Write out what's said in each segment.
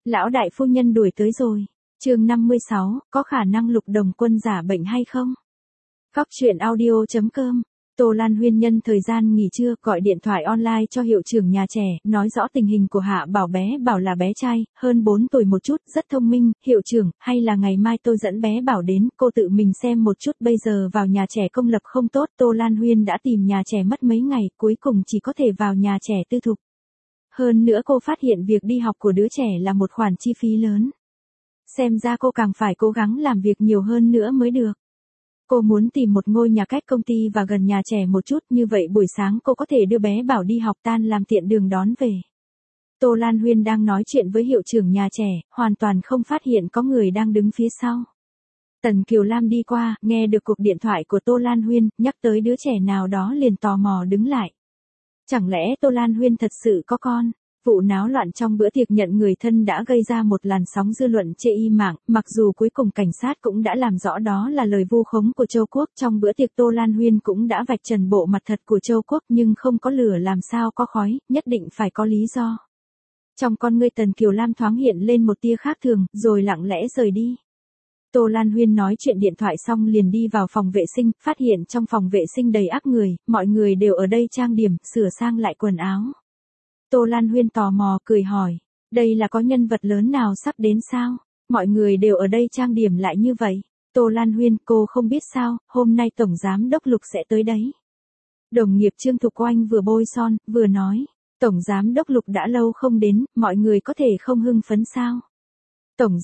Lão đại phu nhân đuổi tới rồi. Chương 56, có khả năng Lục Đồng Quân giả bệnh hay không? Góc truyện audio.com. Tô Lan Huyên nhân thời gian nghỉ trưa gọi điện thoại online cho hiệu trưởng nhà trẻ, nói rõ tình hình của Hạ Bảo bé Bảo là bé trai, hơn 4 tuổi một chút, rất thông minh, hiệu trưởng, hay là ngày mai tôi dẫn bé Bảo đến, cô tự mình xem một chút, bây giờ vào nhà trẻ công lập không tốt, Tô Lan Huyên đã tìm nhà trẻ mất mấy ngày, cuối cùng chỉ có thể vào nhà trẻ tư thục. Hơn nữa cô phát hiện việc đi học của đứa trẻ là một khoản chi phí lớn. Xem ra cô càng phải cố gắng làm việc nhiều hơn nữa mới được. Cô muốn tìm một ngôi nhà cách công ty và gần nhà trẻ một chút, như vậy buổi sáng cô có thể đưa bé Bảo đi học tan làm tiện đường đón về. Tô Lan Huyên đang nói chuyện với hiệu trưởng nhà trẻ, hoàn toàn không phát hiện có người đang đứng phía sau. Tần Kiều Lam đi qua, nghe được cuộc điện thoại của Tô Lan Huyên, nhắc tới đứa trẻ nào đó liền tò mò đứng lại. Chẳng lẽ Tô Lan Huyên thật sự có con? Vụ náo loạn trong bữa tiệc nhận người thân đã gây ra một làn sóng dư luận chê y mạng, mặc dù cuối cùng cảnh sát cũng đã làm rõ đó là lời vu khống của Châu Quốc. Trong bữa tiệc Tô Lan Huyên cũng đã vạch trần bộ mặt thật của Châu Quốc, nhưng không có lửa làm sao có khói, nhất định phải có lý do. Trong con ngươi Tần Kiều Lam thoáng hiện lên một tia khác thường, rồi lặng lẽ rời đi. Tô Lan Huyên nói chuyện điện thoại xong liền đi vào phòng vệ sinh, phát hiện trong phòng vệ sinh đầy ắp người, mọi người đều ở đây trang điểm, sửa sang lại quần áo. Tô Lan Huyên tò mò cười hỏi, đây là có nhân vật lớn nào sắp đến sao? Mọi người đều ở đây trang điểm lại như vậy. Tô Lan Huyên, cô không biết sao, hôm nay Tổng Giám Đốc Lục sẽ tới đấy. Đồng nghiệp Trương Thục Oanh vừa bôi son, vừa nói, Tổng Giám Đốc Lục đã lâu không đến, mọi người có thể không hưng phấn sao? Tổng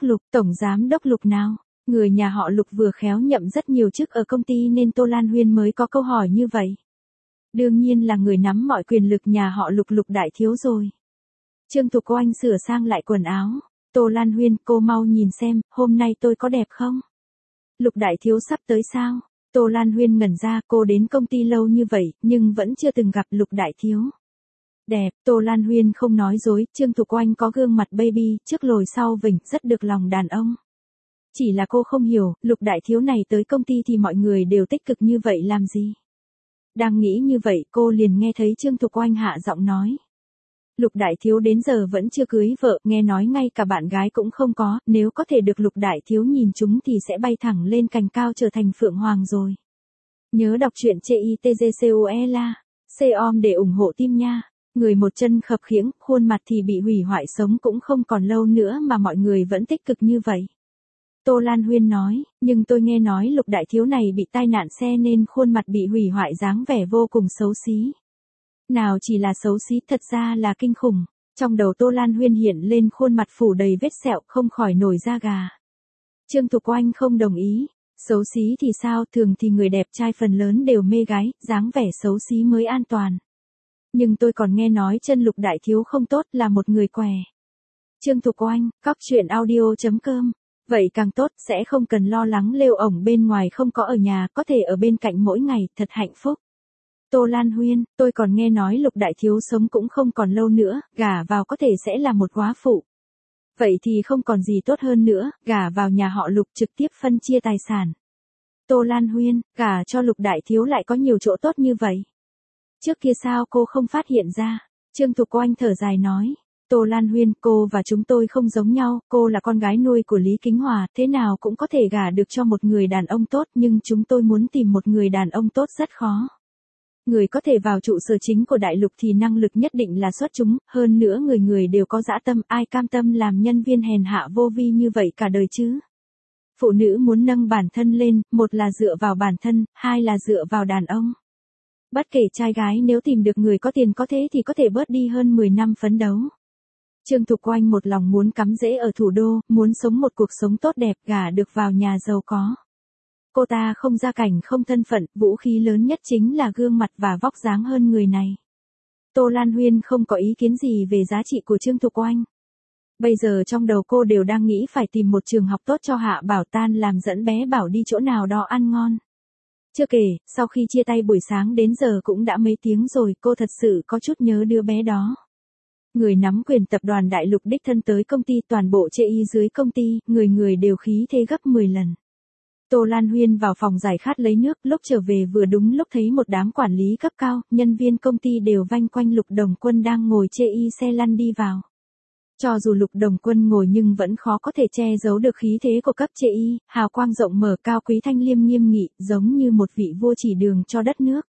Giám Đốc Lục nào? Người nhà họ Lục vừa khéo nhậm rất nhiều chức ở công ty nên Tô Lan Huyên mới có câu hỏi như vậy. Đương nhiên là người nắm mọi quyền lực nhà họ Lục, Lục đại thiếu rồi. Trương Thục Oanh sửa sang lại quần áo. Tô Lan Huyên, cô mau nhìn xem, hôm nay tôi có đẹp không? Lục đại thiếu sắp tới sao? Tô Lan Huyên ngẩn ra, cô đến công ty lâu như vậy, nhưng vẫn chưa từng gặp Lục đại thiếu. Đẹp, Tô Lan Huyên không nói dối, Trương Thục Oanh có gương mặt baby, trước lồi sau vỉnh, rất được lòng đàn ông. Chỉ là cô không hiểu, Lục đại thiếu này tới công ty thì mọi người đều tích cực như vậy làm gì? Đang nghĩ như vậy, cô liền nghe thấy Trương Thục Oanh hạ giọng nói. Lục đại thiếu đến giờ vẫn chưa cưới vợ, nghe nói ngay cả bạn gái cũng không có, nếu có thể được Lục đại thiếu nhìn chúng thì sẽ bay thẳng lên cành cao trở thành phượng hoàng rồi. Nhớ đọc truyện CITGCOELA, COM để ủng hộ team nha. Người một chân khập khiễng, khuôn mặt thì bị hủy hoại, sống cũng không còn lâu nữa mà mọi người vẫn tích cực như vậy. Tô Lan Huyên nói, nhưng tôi nghe nói Lục đại thiếu này bị tai nạn xe nên khuôn mặt bị hủy hoại, dáng vẻ vô cùng xấu xí. Nào chỉ là xấu xí, thật ra là kinh khủng. Trong đầu Tô Lan Huyên hiện lên khuôn mặt phủ đầy vết sẹo, không khỏi nổi da gà. Trương Thục Oanh không đồng ý. Xấu xí thì sao, thường thì người đẹp trai phần lớn đều mê gái, dáng vẻ xấu xí mới an toàn. Nhưng tôi còn nghe nói chân Lục đại thiếu không tốt, là một người què. Trương Thục Oanh, góc truyện audio.com. Vậy càng tốt, sẽ không cần lo lắng lêu ổng bên ngoài không có ở nhà, có thể ở bên cạnh mỗi ngày, thật hạnh phúc. Tô Lan Huyên, tôi còn nghe nói Lục đại thiếu sống cũng không còn lâu nữa, gả vào có thể sẽ là một góa phụ. Vậy thì không còn gì tốt hơn nữa, gả vào nhà họ Lục trực tiếp phân chia tài sản. Tô Lan Huyên, gả cho Lục đại thiếu lại có nhiều chỗ tốt như vậy. Trước kia sao cô không phát hiện ra? Trương Thục Oanh thở dài nói. Tô Lan Huyên, cô và chúng tôi không giống nhau, cô là con gái nuôi của Lý Kính Hòa, thế nào cũng có thể gả được cho một người đàn ông tốt, nhưng chúng tôi muốn tìm một người đàn ông tốt rất khó. Người có thể vào trụ sở chính của đại lục thì năng lực nhất định là xuất chúng, hơn nữa người người đều có dã tâm, ai cam tâm làm nhân viên hèn hạ vô vi như vậy cả đời chứ? Phụ nữ muốn nâng bản thân lên, một là dựa vào bản thân, hai là dựa vào đàn ông. Bất kể trai gái nếu tìm được người có tiền có thế thì có thể bớt đi hơn 10 năm phấn đấu. Trương Thục Oanh một lòng muốn cắm rễ ở thủ đô, muốn sống một cuộc sống tốt đẹp, gả được vào nhà giàu có. Cô ta không gia cảnh không thân phận, vũ khí lớn nhất chính là gương mặt và vóc dáng hơn người này. Tô Lan Huyên không có ý kiến gì về giá trị của Trương Thục Oanh. Bây giờ trong đầu cô đều đang nghĩ phải tìm một trường học tốt cho Hạ Bảo tan làm, dẫn bé Bảo đi chỗ nào đó ăn ngon. Chưa kể, sau khi chia tay buổi sáng đến giờ cũng đã mấy tiếng rồi, cô thật sự có chút nhớ đứa bé đó. Người nắm quyền tập đoàn Đại Lục đích thân tới công ty, toàn bộ chê y dưới công ty, người người đều khí thế gấp 10 lần. Tô Lan Huyên vào phòng giải khát lấy nước, lúc trở về vừa đúng lúc thấy một đám quản lý cấp cao, nhân viên công ty đều vanh quanh Lục Đồng Quân đang ngồi chê y xe lăn đi vào. Cho dù Lục Đồng Quân ngồi nhưng vẫn khó có thể che giấu được khí thế của cấp chế y, hào quang rộng mở cao quý thanh liêm nghiêm nghị, giống như một vị vua chỉ đường cho đất nước.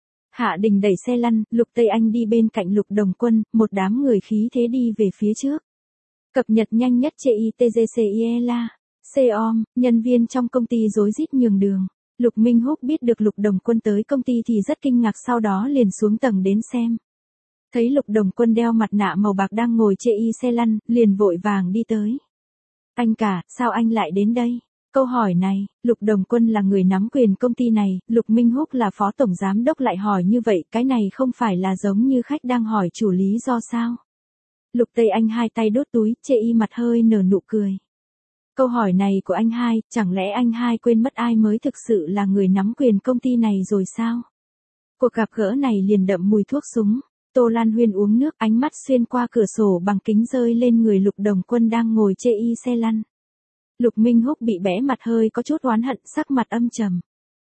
Hạ Đình đẩy xe lăn, Lục Tây Anh đi bên cạnh Lục Đồng Quân, một đám người khí thế đi về phía trước. Cập nhật nhanh nhất CITGCIELA. COM, nhân viên trong công ty rối rít nhường đường. Lục Minh Húc biết được Lục Đồng Quân tới công ty thì rất kinh ngạc, sau đó liền xuống tầng đến xem. Thấy Lục Đồng Quân đeo mặt nạ màu bạc đang ngồi chê y xe lăn, liền vội vàng đi tới. Anh cả, sao anh lại đến đây? Câu hỏi này, Lục Đồng Quân là người nắm quyền công ty này, Lục Minh Húc là phó tổng giám đốc lại hỏi như vậy, cái này không phải là giống như khách đang hỏi chủ lý do sao? Lục Tây Anh hai tay đốt túi, chê y mặt hơi nở nụ cười. Câu hỏi này của anh hai, chẳng lẽ anh hai quên mất ai mới thực sự là người nắm quyền công ty này rồi sao? Cuộc gặp gỡ này liền đậm mùi thuốc súng. Tô Lan Huyên uống nước, ánh mắt xuyên qua cửa sổ bằng kính rơi lên người Lục Đồng Quân đang ngồi chê y xe lăn. Lục Minh Húc bị bẽ mặt hơi có chút oán hận, sắc mặt âm trầm.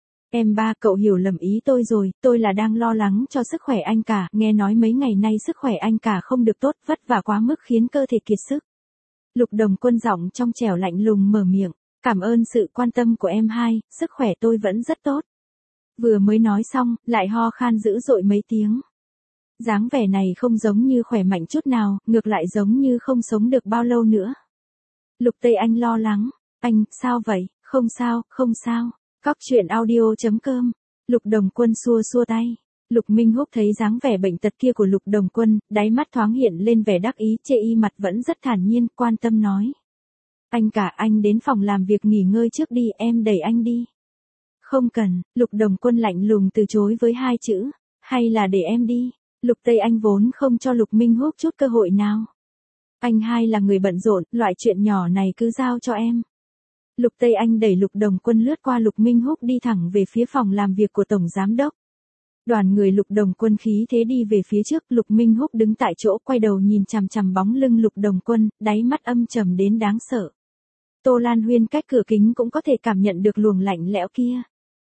Em ba, cậu hiểu lầm ý tôi rồi, tôi là đang lo lắng cho sức khỏe anh cả, nghe nói mấy ngày nay sức khỏe anh cả không được tốt, vất vả quá mức khiến cơ thể kiệt sức. Lục Đồng Quân giọng trong trẻo lạnh lùng mở miệng, cảm ơn sự quan tâm của em hai, sức khỏe tôi vẫn rất tốt. Vừa mới nói xong, lại ho khan dữ dội mấy tiếng. Dáng vẻ này không giống như khỏe mạnh chút nào, ngược lại giống như không sống được bao lâu nữa. Lục Tây Anh lo lắng, anh, sao vậy, không sao, không sao. Cóc truyện audio.com. Lục Đồng Quân xua xua tay. Lục Minh Húc thấy dáng vẻ bệnh tật kia của Lục Đồng Quân, đáy mắt thoáng hiện lên vẻ đắc ý, chê y mặt vẫn rất thản nhiên, quan tâm nói. Anh cả, anh đến phòng làm việc nghỉ ngơi trước đi, em đẩy anh đi. Không cần, Lục Đồng Quân lạnh lùng từ chối với hai chữ, hay là để em đi. Lục Tây Anh vốn không cho Lục Minh Húc chút cơ hội nào. Anh hai là người bận rộn, loại chuyện nhỏ này cứ giao cho em. Lục Tây Anh đẩy Lục Đồng Quân lướt qua Lục Minh Húc đi thẳng về phía phòng làm việc của Tổng Giám Đốc. Đoàn người Lục Đồng Quân khí thế đi về phía trước, Lục Minh Húc đứng tại chỗ quay đầu nhìn chằm chằm bóng lưng Lục Đồng Quân, đáy mắt âm trầm đến đáng sợ. Tô Lan Huyên cách cửa kính cũng có thể cảm nhận được luồng lạnh lẽo kia.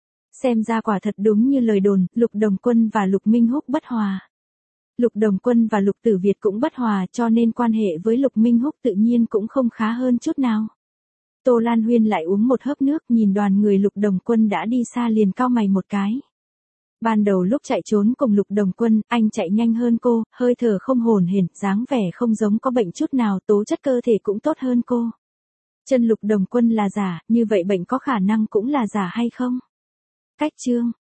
Xem ra quả thật đúng như lời đồn, Lục Đồng Quân và Lục Minh Húc bất hòa. Lục Đồng Quân và Lục Tử Việt cũng bất hòa, cho nên quan hệ với Lục Minh Húc tự nhiên cũng không khá hơn chút nào. Tô Lan Huyên lại uống một hớp nước, nhìn đoàn người Lục Đồng Quân đã đi xa liền cau mày một cái. Ban đầu lúc chạy trốn cùng Lục Đồng Quân, anh chạy nhanh hơn cô, hơi thở không hổn hển, dáng vẻ không giống có bệnh chút nào, tố chất cơ thể cũng tốt hơn cô. Chân Lục Đồng Quân là giả, như vậy bệnh có khả năng cũng là giả hay không? Cách chương